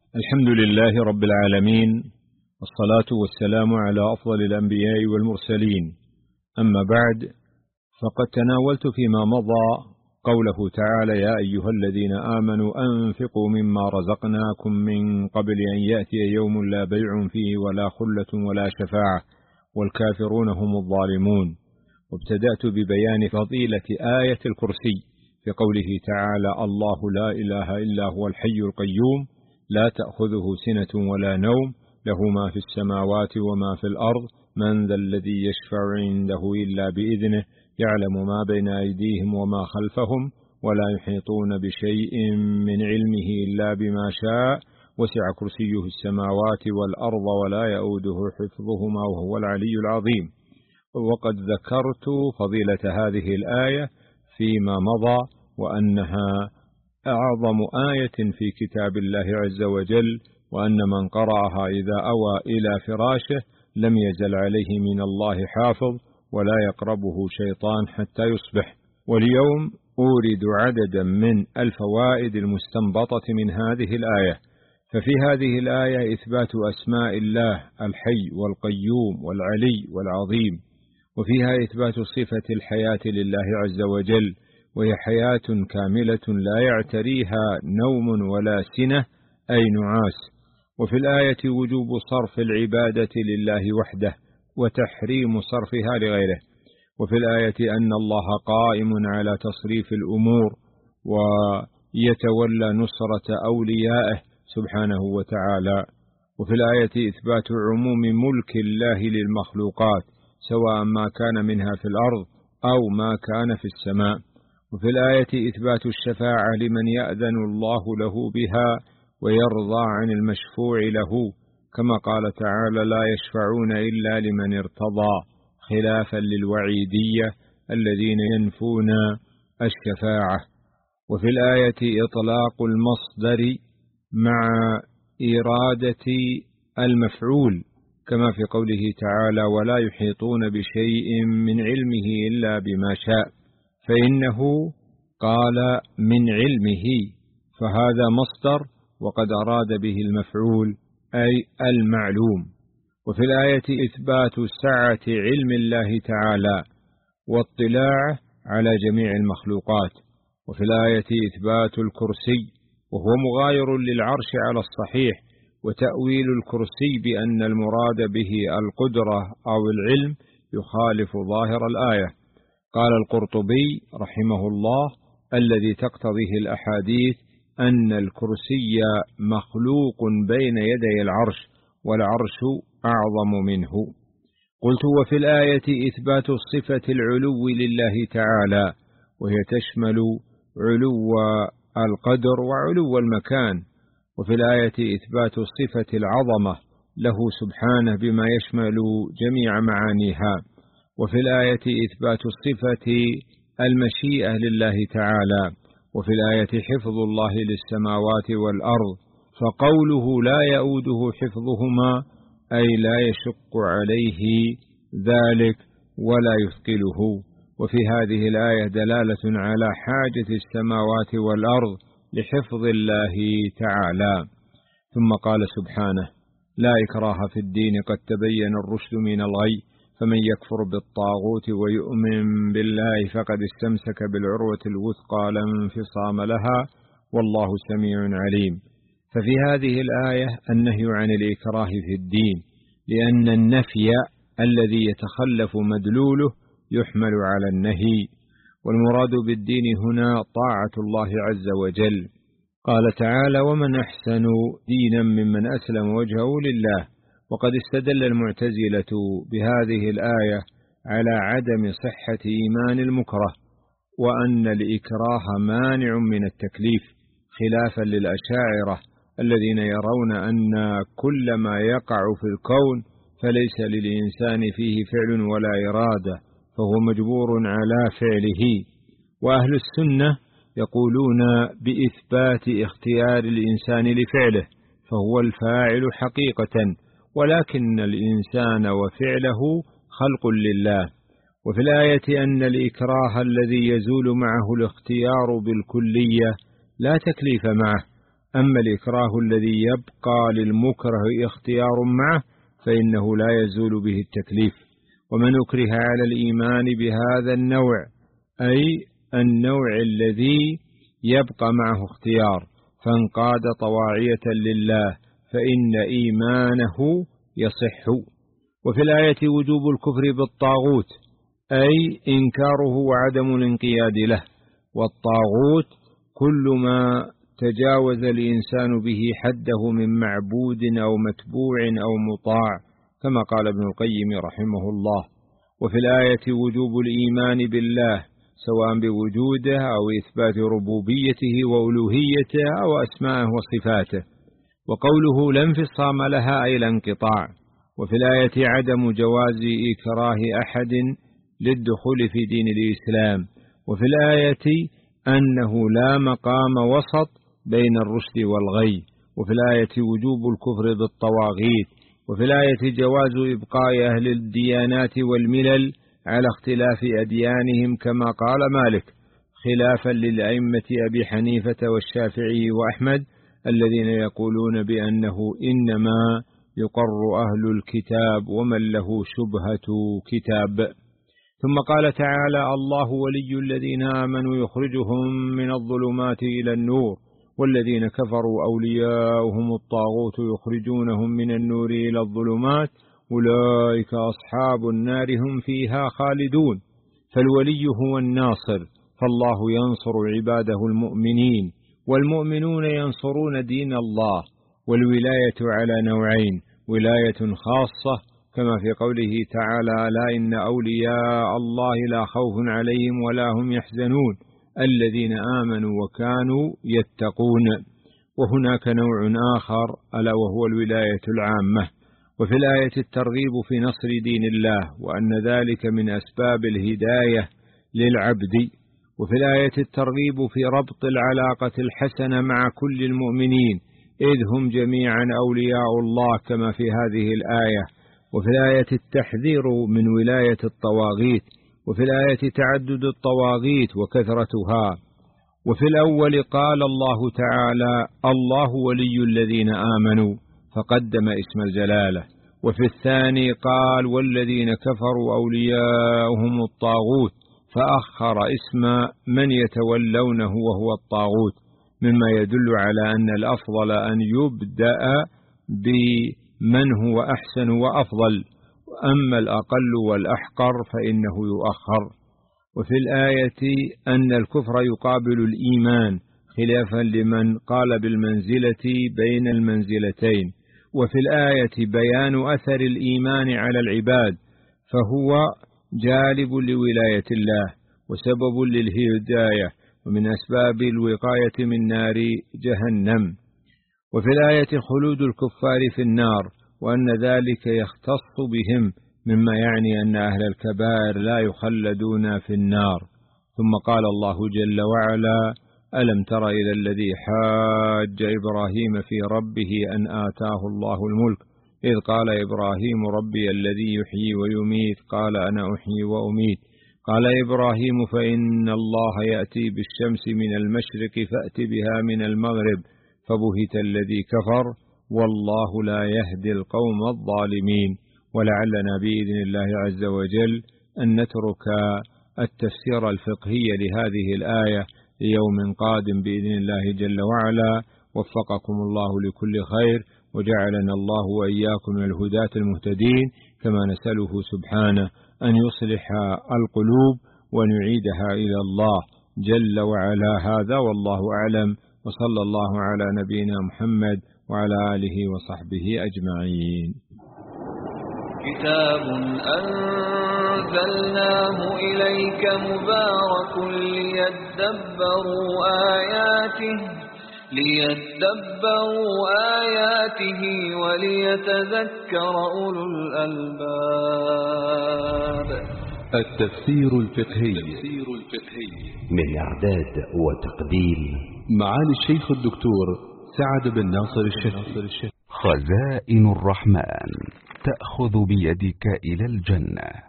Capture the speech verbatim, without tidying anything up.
الحمد لله رب العالمين، والصلاة والسلام على أفضل الأنبياء والمرسلين. أما بعد، فقد تناولت فيما مضى قوله تعالى: يا أيها الذين آمنوا أنفقوا مما رزقناكم من قبل أن يأتي يوم لا بيع فيه ولا خلة ولا شفاعة والكافرون هم الظالمون. وابتدأت ببيان فضيلة آية الكرسي في قوله تعالى: الله لا إله إلا هو الحي القيوم لا تأخذه سنة ولا نوم له ما في السماوات وما في الأرض من ذا الذي يشفع عنده إلا بإذنه يعلم ما بين أيديهم وما خلفهم ولا يحيطون بشيء من علمه إلا بما شاء وسع كرسيه السماوات والأرض ولا يؤوده حفظهما وهو العلي العظيم. وقد ذكرت فضيلة هذه الآية فيما مضى، وأنها أعظم آية في كتاب الله عز وجل، وأن من قرأها إذا أوى إلى فراشه لم يزل عليه من الله حافظ ولا يقربه شيطان حتى يصبح. واليوم أورد عددا من الفوائد المستنبطة من هذه الآية. ففي هذه الآية إثبات أسماء الله الحي والقيوم والعلي والعظيم، وفيها إثبات صفة الحياة لله عز وجل، وهي حياة كاملة لا يعتريها نوم ولا سنة أي نعاس. وفي الآية وجوب صرف العبادة لله وحده وتحريم صرفها لغيره. وفي الآية أن الله قائم على تصريف الأمور ويتولى نصرة أوليائه سبحانه وتعالى. وفي الآية إثبات عموم ملك الله للمخلوقات سواء ما كان منها في الأرض أو ما كان في السماء. وفي الآية إثبات الشفاعة لمن يأذن الله له بها ويرضى عن المشفوع له، كما قال تعالى: لا يشفعون إلا لمن ارتضى، خلافا للوعيدية الذين ينفون الشفاعة. وفي الآية إطلاق المصدر مع إرادة المفعول، كما في قوله تعالى: ولا يحيطون بشيء من علمه إلا بما شاء، فإنه قال من علمه، فهذا مصدر وقد أراد به المفعول أي المعلوم. وفي الآية إثبات سعة علم الله تعالى واطلاعه على جميع المخلوقات. وفي الآية إثبات الكرسي وهو مغاير للعرش على الصحيح، وتأويل الكرسي بأن المراد به القدرة أو العلم يخالف ظاهر الآية. قال القرطبي رحمه الله: الذي تقتضيه الأحاديث أن الكرسي مخلوق بين يدي العرش والعرش أعظم منه. قلت: وفي الآية إثبات صفة العلو لله تعالى، وهي تشمل علو القدر وعلو المكان. وفي الآية إثبات صفة العظمة له سبحانه بما يشمل جميع معانيها. وفي الآية إثبات صفة المشيئة لله تعالى. وفي الآية حفظ الله للسماوات والأرض، فقوله لا يؤوده حفظهما أي لا يشق عليه ذلك ولا يثقله. وفي هذه الآية دلالة على حاجة السماوات والأرض لحفظ الله تعالى. ثم قال سبحانه: لا إكراه في الدين قد تبين الرشد من الغي فمن يكفر بالطاغوت ويؤمن بالله فقد استمسك بالعروة الوثقى لا انفصام لها والله سميع عليم. ففي هذه الآية النهي عن الإكراه في الدين، لأن النفي الذي يتخلف مدلوله يحمل على النهي، والمراد بالدين هنا طاعة الله عز وجل. قال تعالى: ومن أحسن دينا ممن أسلم وجهه لله. وقد استدل المعتزلة بهذه الآية على عدم صحة إيمان المكره، وأن الإكراه مانع من التكليف، خلافا للأشاعرة الذين يرون أن كل ما يقع في الكون فليس للإنسان فيه فعل ولا إرادة، فهو مجبور على فعله. وأهل السنة يقولون بإثبات اختيار الإنسان لفعله، فهو الفاعل حقيقة، ولكن الإنسان وفعله خلق لله. وفي الآية أن الإكراه الذي يزول معه الاختيار بالكلية لا تكليف معه، أما الإكراه الذي يبقى للمكره اختيار معه فإنه لا يزول به التكليف. ومن أكره على الإيمان بهذا النوع، أي النوع الذي يبقى معه اختيار، فانقاد طواعية لله فإن إيمانه يصح. وفي الآية وجوب الكفر بالطاغوت، أي إنكاره وعدم الانقياد له. والطاغوت كل ما تجاوز الإنسان به حده من معبود أو متبوع أو مطاع، كما قال ابن القيم رحمه الله. وفي الآية وجوب الإيمان بالله سواء بوجوده أو إثبات ربوبيته وألوهيته أو أسمائه وصفاته، وقوله لا انفصام لها أي لا انقطاع. وفي الآية عدم جواز إكراه أحد للدخول في دين الإسلام. وفي الآية أنه لا مقام وسط بين الرشد والغي. وفي الآية وجوب الكفر بالطواغيت. وفي الآية جواز إبقاء أهل الديانات والملل على اختلاف أديانهم كما قال مالك، خلافا للأئمة أبي حنيفة والشافعي وأحمد الذين يقولون بأنه إنما يقر أهل الكتاب ومن له شبهة كتاب. ثم قال تعالى: الله ولي الذين آمنوا يخرجهم من الظلمات إلى النور والذين كفروا أولياؤهم الطاغوت يخرجونهم من النور إلى الظلمات أولئك أصحاب النار هم فيها خالدون. فالولي هو الناصر، فالله ينصر عباده المؤمنين، والمؤمنون ينصرون دين الله. والولاية على نوعين: ولاية خاصة كما في قوله تعالى: لا إن أولياء الله لا خوف عليهم ولا هم يحزنون الذين آمنوا وكانوا يتقون. وهناك نوع آخر ألا وهو الولاية العامة. وفي الآية الترغيب في نصر دين الله وأن ذلك من أسباب الهداية للعبد. وفي الآية الترغيب في ربط العلاقة الحسنة مع كل المؤمنين إذ هم جميعا أولياء الله كما في هذه الآية. وفي الآية التحذير من ولاية الطواغيت. وفي الآية تعدد الطواغيت وكثرتها. وفي الأول قال الله تعالى: الله ولي الذين آمنوا، فقدم اسم الجلالة. وفي الثاني قال: والذين كفروا أولياؤهم الطاغوت، فأخر اسم من يتولونه وهو الطاغوت، مما يدل على أن الأفضل أن يبدأ بمن هو أحسن وأفضل، أما الأقل والأحقر فإنه يؤخر. وفي الآية أن الكفر يقابل الإيمان خلافا لمن قال بالمنزلة بين المنزلتين. وفي الآية بيان أثر الإيمان على العباد، فهو جالب لولاية الله وسبب للهداية ومن أسباب الوقاية من نار جهنم. وفي الآية خلود الكفار في النار وأن ذلك يختص بهم، مما يعني أن أهل الكبائر لا يخلدون في النار. ثم قال الله جل وعلا: ألم تر إلى الذي حاج إبراهيم في ربه أن آتاه الله الملك إذ قال إبراهيم ربي الذي يحيي ويميت قال أنا أحيي وأميت قال إبراهيم فإن الله يأتي بالشمس من المشرق فأت بها من المغرب فبهت الذي كفر والله لا يهدي القوم الظالمين. ولعلنا بإذن الله عز وجل أن نترك التفسير الفقهي لهذه الآية ليوم قادم بإذن الله جل وعلا. وفقكم الله لكل خير وجعلنا الله وإياكم من الهداة المهتدين، كما نسأله سبحانه أن يصلح القلوب وأن يعيدها إلى الله جل وعلا. هذا والله أعلم، وصلى الله على نبينا محمد وعلى آله وصحبه أجمعين. كتاب أنزلناه إليك مبارك ليدبروا آياته ليدبروا آياته وليتذكر أولو الألباب. التفسير الفقهي من إعداد وتقديم معالي الشيخ الدكتور سعد بن ناصر الشيخ. خزائن الرحمن تأخذ بيدك إلى الجنة.